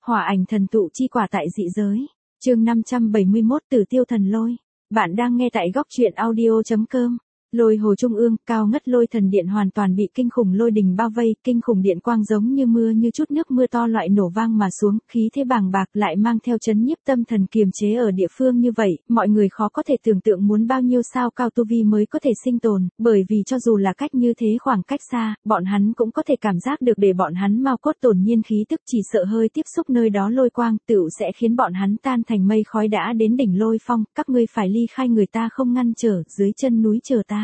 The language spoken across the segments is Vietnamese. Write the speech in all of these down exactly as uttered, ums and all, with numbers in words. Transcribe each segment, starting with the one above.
Hỏa ảnh thần tụ chi quả tại dị giới. Chương năm trăm bảy mươi mốt Tử tiêu thần lôi. Bạn đang nghe tại góc truyện audio chấm com. Lôi hồ trung ương, cao ngất lôi thần điện hoàn toàn bị kinh khủng lôi đình bao vây, kinh khủng điện quang giống như mưa như chút nước mưa to loại nổ vang mà xuống, khí thế bàng bạc lại mang theo chấn nhiếp tâm thần kiềm chế ở địa phương như vậy, mọi người khó có thể tưởng tượng muốn bao nhiêu sao cao tu vi mới có thể sinh tồn, bởi vì cho dù là cách như thế khoảng cách xa, bọn hắn cũng có thể cảm giác được để bọn hắn mau cốt tổn nhiên khí tức chỉ sợ hơi tiếp xúc nơi đó lôi quang, tựu sẽ khiến bọn hắn tan thành mây khói đã đến đỉnh lôi phong, các ngươi phải ly khai người ta không ngăn trở, dưới chân núi chờ ta.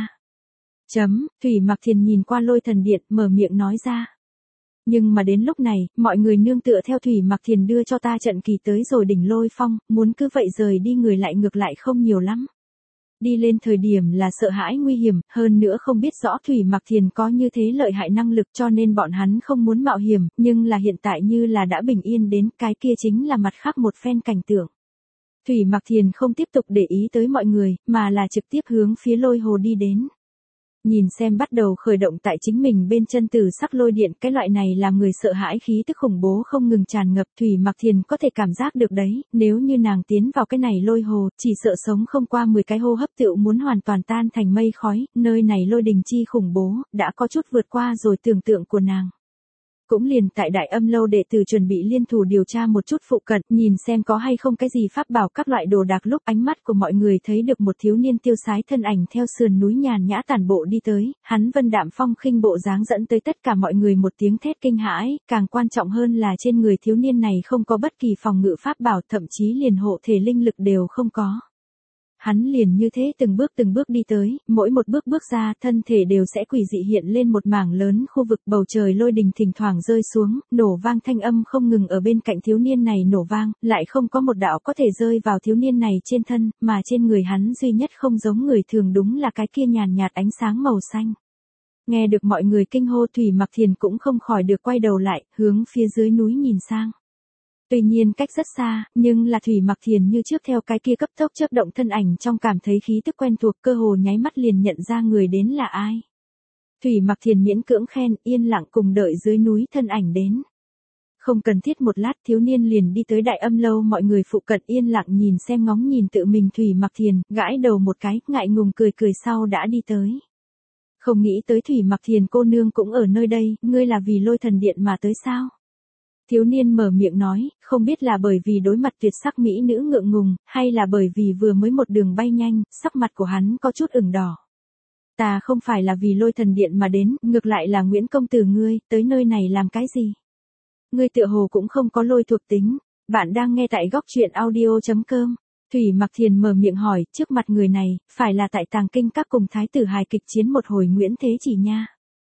Chấm, Thủy Mặc Thiền nhìn qua lôi thần điện, mở miệng nói ra. Nhưng mà đến lúc này, mọi người nương tựa theo Thủy Mặc Thiền đưa cho ta trận kỳ tới rồi đỉnh lôi phong, muốn cứ vậy rời đi người lại ngược lại không nhiều lắm. Đi lên thời điểm là sợ hãi nguy hiểm, hơn nữa không biết rõ Thủy Mặc Thiền có như thế lợi hại năng lực cho nên bọn hắn không muốn mạo hiểm, nhưng là hiện tại như là đã bình yên đến, cái kia chính là mặt khác một phen cảnh tượng. Thủy Mặc Thiền không tiếp tục để ý tới mọi người, mà là trực tiếp hướng phía lôi hồ đi đến. Nhìn xem bắt đầu khởi động tại chính mình bên chân tử sắc lôi điện, cái loại này làm người sợ hãi khí tức khủng bố không ngừng tràn ngập, Thủy Mặc Thiền có thể cảm giác được đấy, nếu như nàng tiến vào cái này lôi hồ, chỉ sợ sống không qua mười cái hô hấp tựu muốn hoàn toàn tan thành mây khói, nơi này lôi đình chi khủng bố, đã có chút vượt qua rồi tưởng tượng của nàng. Cũng liền tại Đại Âm lâu đệ tử chuẩn bị liên thủ điều tra một chút phụ cận, nhìn xem có hay không cái gì pháp bảo các loại đồ đạc lúc ánh mắt của mọi người thấy được một thiếu niên tiêu sái thân ảnh theo sườn núi nhàn nhã tản bộ đi tới, hắn vân đạm phong khinh bộ dáng dẫn tới tất cả mọi người một tiếng thét kinh hãi, càng quan trọng hơn là trên người thiếu niên này không có bất kỳ phòng ngự pháp bảo, thậm chí liền hộ thể linh lực đều không có. Hắn liền như thế từng bước từng bước đi tới, mỗi một bước bước ra, thân thể đều sẽ quỷ dị hiện lên một mảng lớn khu vực, bầu trời lôi đình thỉnh thoảng rơi xuống, nổ vang thanh âm không ngừng ở bên cạnh thiếu niên này nổ vang, lại không có một đạo có thể rơi vào thiếu niên này trên thân, mà trên người hắn duy nhất không giống người thường đúng là cái kia nhàn nhạt ánh sáng màu xanh. Nghe được mọi người kinh hô, Thủy Mặc Thiền cũng không khỏi được quay đầu lại, hướng phía dưới núi nhìn sang. Tuy nhiên cách rất xa, nhưng là Thủy Mặc Thiền như trước theo cái kia cấp tốc chớp động thân ảnh trong cảm thấy khí tức quen thuộc, cơ hồ nháy mắt liền nhận ra người đến là ai. Thủy Mặc Thiền miễn cưỡng khen, yên lặng cùng đợi dưới núi thân ảnh đến. Không cần thiết một lát, thiếu niên liền đi tới Đại Âm lâu, mọi người phụ cận yên lặng nhìn xem ngóng nhìn tự mình Thủy Mặc Thiền, gãi đầu một cái, ngại ngùng cười cười sau đã đi tới. Không nghĩ tới Thủy Mặc Thiền cô nương cũng ở nơi đây, ngươi là vì lôi thần điện mà tới sao? Thiếu niên mở miệng nói, không biết là bởi vì đối mặt tuyệt sắc mỹ nữ ngượng ngùng, hay là bởi vì vừa mới một đường bay nhanh, sắc mặt của hắn có chút ửng đỏ. Ta không phải là vì lôi thần điện mà đến, ngược lại là Nguyễn công tử ngươi, tới nơi này làm cái gì? Ngươi tựa hồ cũng không có lôi thuộc tính, bạn đang nghe tại góc truyện audio chấm com. Thủy Mặc Thiền mở miệng hỏi, trước mặt người này, phải là tại Tàng Kinh Các cùng thái tử hài kịch chiến một hồi Nguyễn Thế Chỉ nha.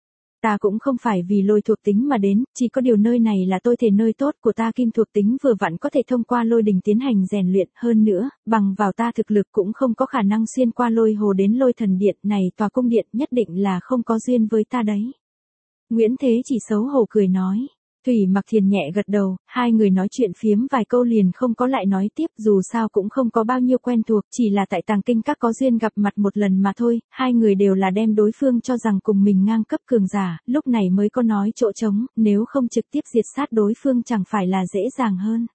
Ta cũng không phải vì lôi thuộc tính mà đến, chỉ có điều nơi này là tôi thể nơi tốt của ta, kim thuộc tính vừa vặn có thể thông qua lôi đình tiến hành rèn luyện, hơn nữa, bằng vào ta thực lực cũng không có khả năng xuyên qua lôi hồ đến lôi thần điện này, tòa cung điện nhất định là không có duyên với ta đấy. Nguyễn Thế Chỉ xấu hổ cười nói. Thủy Mặc Thiền nhẹ gật đầu, hai người nói chuyện phiếm vài câu liền không có lại nói tiếp, dù sao cũng không có bao nhiêu quen thuộc, chỉ là tại Tàng Kinh Các có duyên gặp mặt một lần mà thôi, hai người đều là đem đối phương cho rằng cùng mình ngang cấp cường giả, lúc này mới có nói chỗ trống, nếu không trực tiếp diệt sát đối phương chẳng phải là dễ dàng hơn.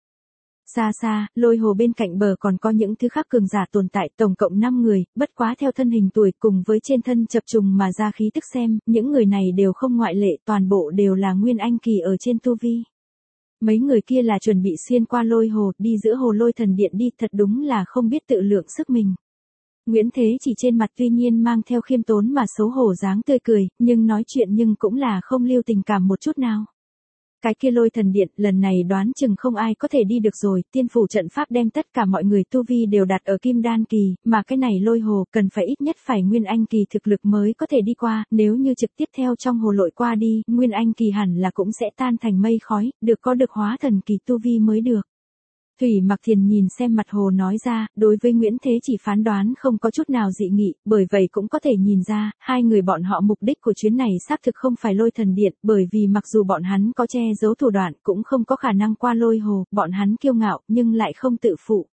Xa xa, lôi hồ bên cạnh bờ còn có những thứ khác cường giả tồn tại, tổng cộng năm người, bất quá theo thân hình tuổi cùng với trên thân chập trùng mà ra khí tức xem, những người này đều không ngoại lệ, toàn bộ đều là nguyên anh kỳ ở trên tu vi. Mấy người kia là chuẩn bị xuyên qua lôi hồ, đi giữa hồ lôi thần điện đi, thật đúng là không biết tự lượng sức mình. Nguyễn Thế Chỉ trên mặt tuy nhiên mang theo khiêm tốn mà xấu hổ dáng tươi cười, nhưng nói chuyện nhưng cũng là không lưu tình cảm một chút nào. Cái kia lôi thần điện, lần này đoán chừng không ai có thể đi được rồi, tiên phủ trận pháp đem tất cả mọi người tu vi đều đặt ở kim đan kỳ, mà cái này lôi hồ cần phải ít nhất phải nguyên anh kỳ thực lực mới có thể đi qua, nếu như trực tiếp theo trong hồ lội qua đi, nguyên anh kỳ hẳn là cũng sẽ tan thành mây khói, được có được hóa thần kỳ tu vi mới được. Thủy Mặc Thiền nhìn xem mặt hồ nói ra, đối với Nguyễn Thế Chỉ phán đoán không có chút nào dị nghị, bởi vậy cũng có thể nhìn ra, hai người bọn họ mục đích của chuyến này xác thực không phải lôi thần điện, bởi vì mặc dù bọn hắn có che giấu thủ đoạn cũng không có khả năng qua lôi hồ, bọn hắn kiêu ngạo nhưng lại không tự phụ.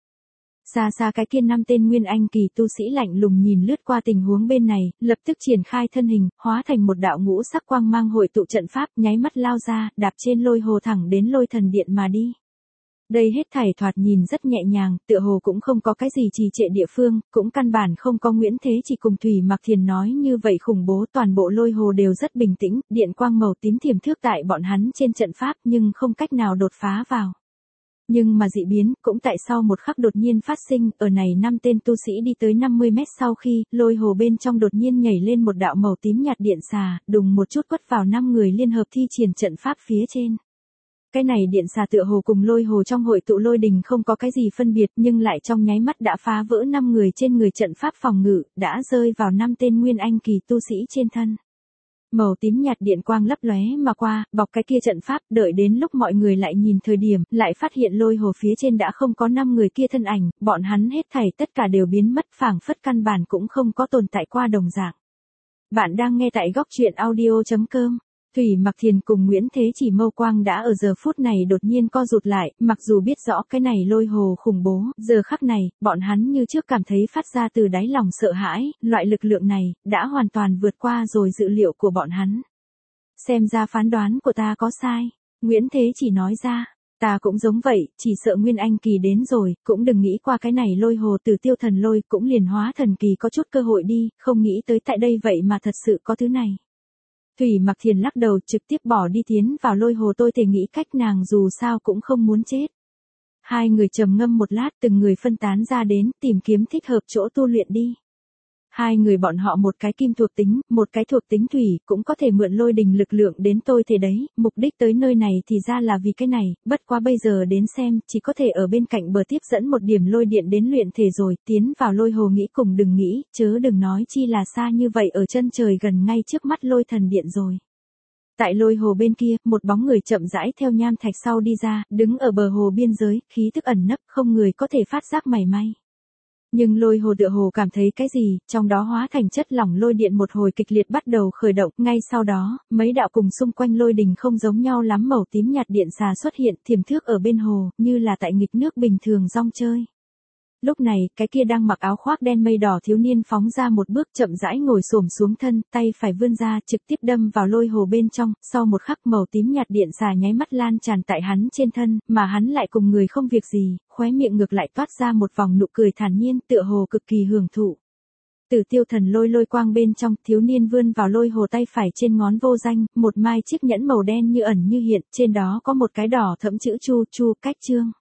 Xa xa cái kia năm tên nguyên anh kỳ tu sĩ lạnh lùng nhìn lướt qua tình huống bên này, lập tức triển khai thân hình, hóa thành một đạo ngũ sắc quang mang hội tụ trận pháp, nháy mắt lao ra, đạp trên lôi hồ thẳng đến lôi thần điện mà đi. Đây hết thảy thoạt nhìn rất nhẹ nhàng, tựa hồ cũng không có cái gì trì trệ địa phương, cũng căn bản không có Nguyễn Thế Chỉ cùng Thủy Mặc Thiền nói như vậy khủng bố, toàn bộ lôi hồ đều rất bình tĩnh, điện quang màu tím thiểm thước tại bọn hắn trên trận pháp nhưng không cách nào đột phá vào. Nhưng mà dị biến, cũng tại sau một khắc đột nhiên phát sinh, ở này năm tên tu sĩ đi tới năm mươi mét sau khi, lôi hồ bên trong đột nhiên nhảy lên một đạo màu tím nhạt điện xà, đùng một chút quất vào năm người liên hợp thi triển trận pháp phía trên. Cái này điện xà tựa hồ cùng lôi hồ trong hội tụ lôi đình không có cái gì phân biệt, nhưng lại trong nháy mắt đã phá vỡ năm người trên người trận pháp phòng ngự, đã rơi vào năm tên nguyên anh kỳ tu sĩ trên thân. Màu tím nhạt điện quang lấp lóe mà qua, bọc cái kia trận pháp, đợi đến lúc mọi người lại nhìn thời điểm, lại phát hiện lôi hồ phía trên đã không có năm người kia thân ảnh, bọn hắn hết thảy tất cả đều biến mất, phảng phất căn bản cũng không có tồn tại qua đồng dạng. Bạn đang nghe tại góc truyện audio chấm com. Thủy Mặc Thiền cùng Nguyễn Thế Chỉ mâu quang đã ở giờ phút này đột nhiên co rụt lại, mặc dù biết rõ cái này lôi hồ khủng bố, giờ khắc này, bọn hắn như trước cảm thấy phát ra từ đáy lòng sợ hãi, loại lực lượng này, đã hoàn toàn vượt qua rồi dự liệu của bọn hắn. Xem ra phán đoán của ta có sai, Nguyễn Thế Chỉ nói ra. Ta cũng giống vậy, chỉ sợ Nguyên Anh kỳ đến rồi, cũng đừng nghĩ qua cái này lôi hồ từ tiêu thần lôi, cũng liền hóa thần kỳ có chút cơ hội đi, không nghĩ tới tại đây vậy mà thật sự có thứ này. Thủy Mặc Thiền lắc đầu trực tiếp bỏ đi tiến vào lôi hồ, tôi thể nghĩ cách nàng dù sao cũng không muốn chết. Hai người trầm ngâm một lát, từng người phân tán ra đến, tìm kiếm thích hợp chỗ tu luyện đi. Hai người bọn họ một cái kim thuộc tính, một cái thuộc tính thủy, cũng có thể mượn lôi đình lực lượng đến tôi thể đấy, mục đích tới nơi này thì ra là vì cái này, bất quá bây giờ đến xem, chỉ có thể ở bên cạnh bờ tiếp dẫn một điểm lôi điện đến luyện thể rồi, tiến vào lôi hồ nghĩ cùng đừng nghĩ, chớ đừng nói chi là xa như vậy ở chân trời gần ngay trước mắt lôi thần điện rồi. Tại lôi hồ bên kia, một bóng người chậm rãi theo nham thạch sau đi ra, đứng ở bờ hồ biên giới, khí thức ẩn nấp, không người có thể phát giác mảy may. Nhưng lôi hồ tựa hồ cảm thấy cái gì, trong đó hóa thành chất lỏng lôi điện một hồi kịch liệt bắt đầu khởi động, ngay sau đó, mấy đạo cùng xung quanh lôi đình không giống nhau lắm màu tím nhạt điện xà xuất hiện, thiềm thước ở bên hồ, như là tại nghịch nước bình thường rong chơi. Lúc này, cái kia đang mặc áo khoác đen mây đỏ thiếu niên phóng ra một bước chậm rãi ngồi xổm xuống thân, tay phải vươn ra, trực tiếp đâm vào lôi hồ bên trong, sau một khắc màu tím nhạt điện xà nháy mắt lan tràn tại hắn trên thân, mà hắn lại cùng người không việc gì, khóe miệng ngược lại toát ra một vòng nụ cười thản nhiên, tựa hồ cực kỳ hưởng thụ. Tử tiêu thần lôi lôi quang bên trong, thiếu niên vươn vào lôi hồ tay phải trên ngón vô danh, một mai chiếc nhẫn màu đen như ẩn như hiện, trên đó có một cái đỏ thẫm chữ chu, chu cách chương.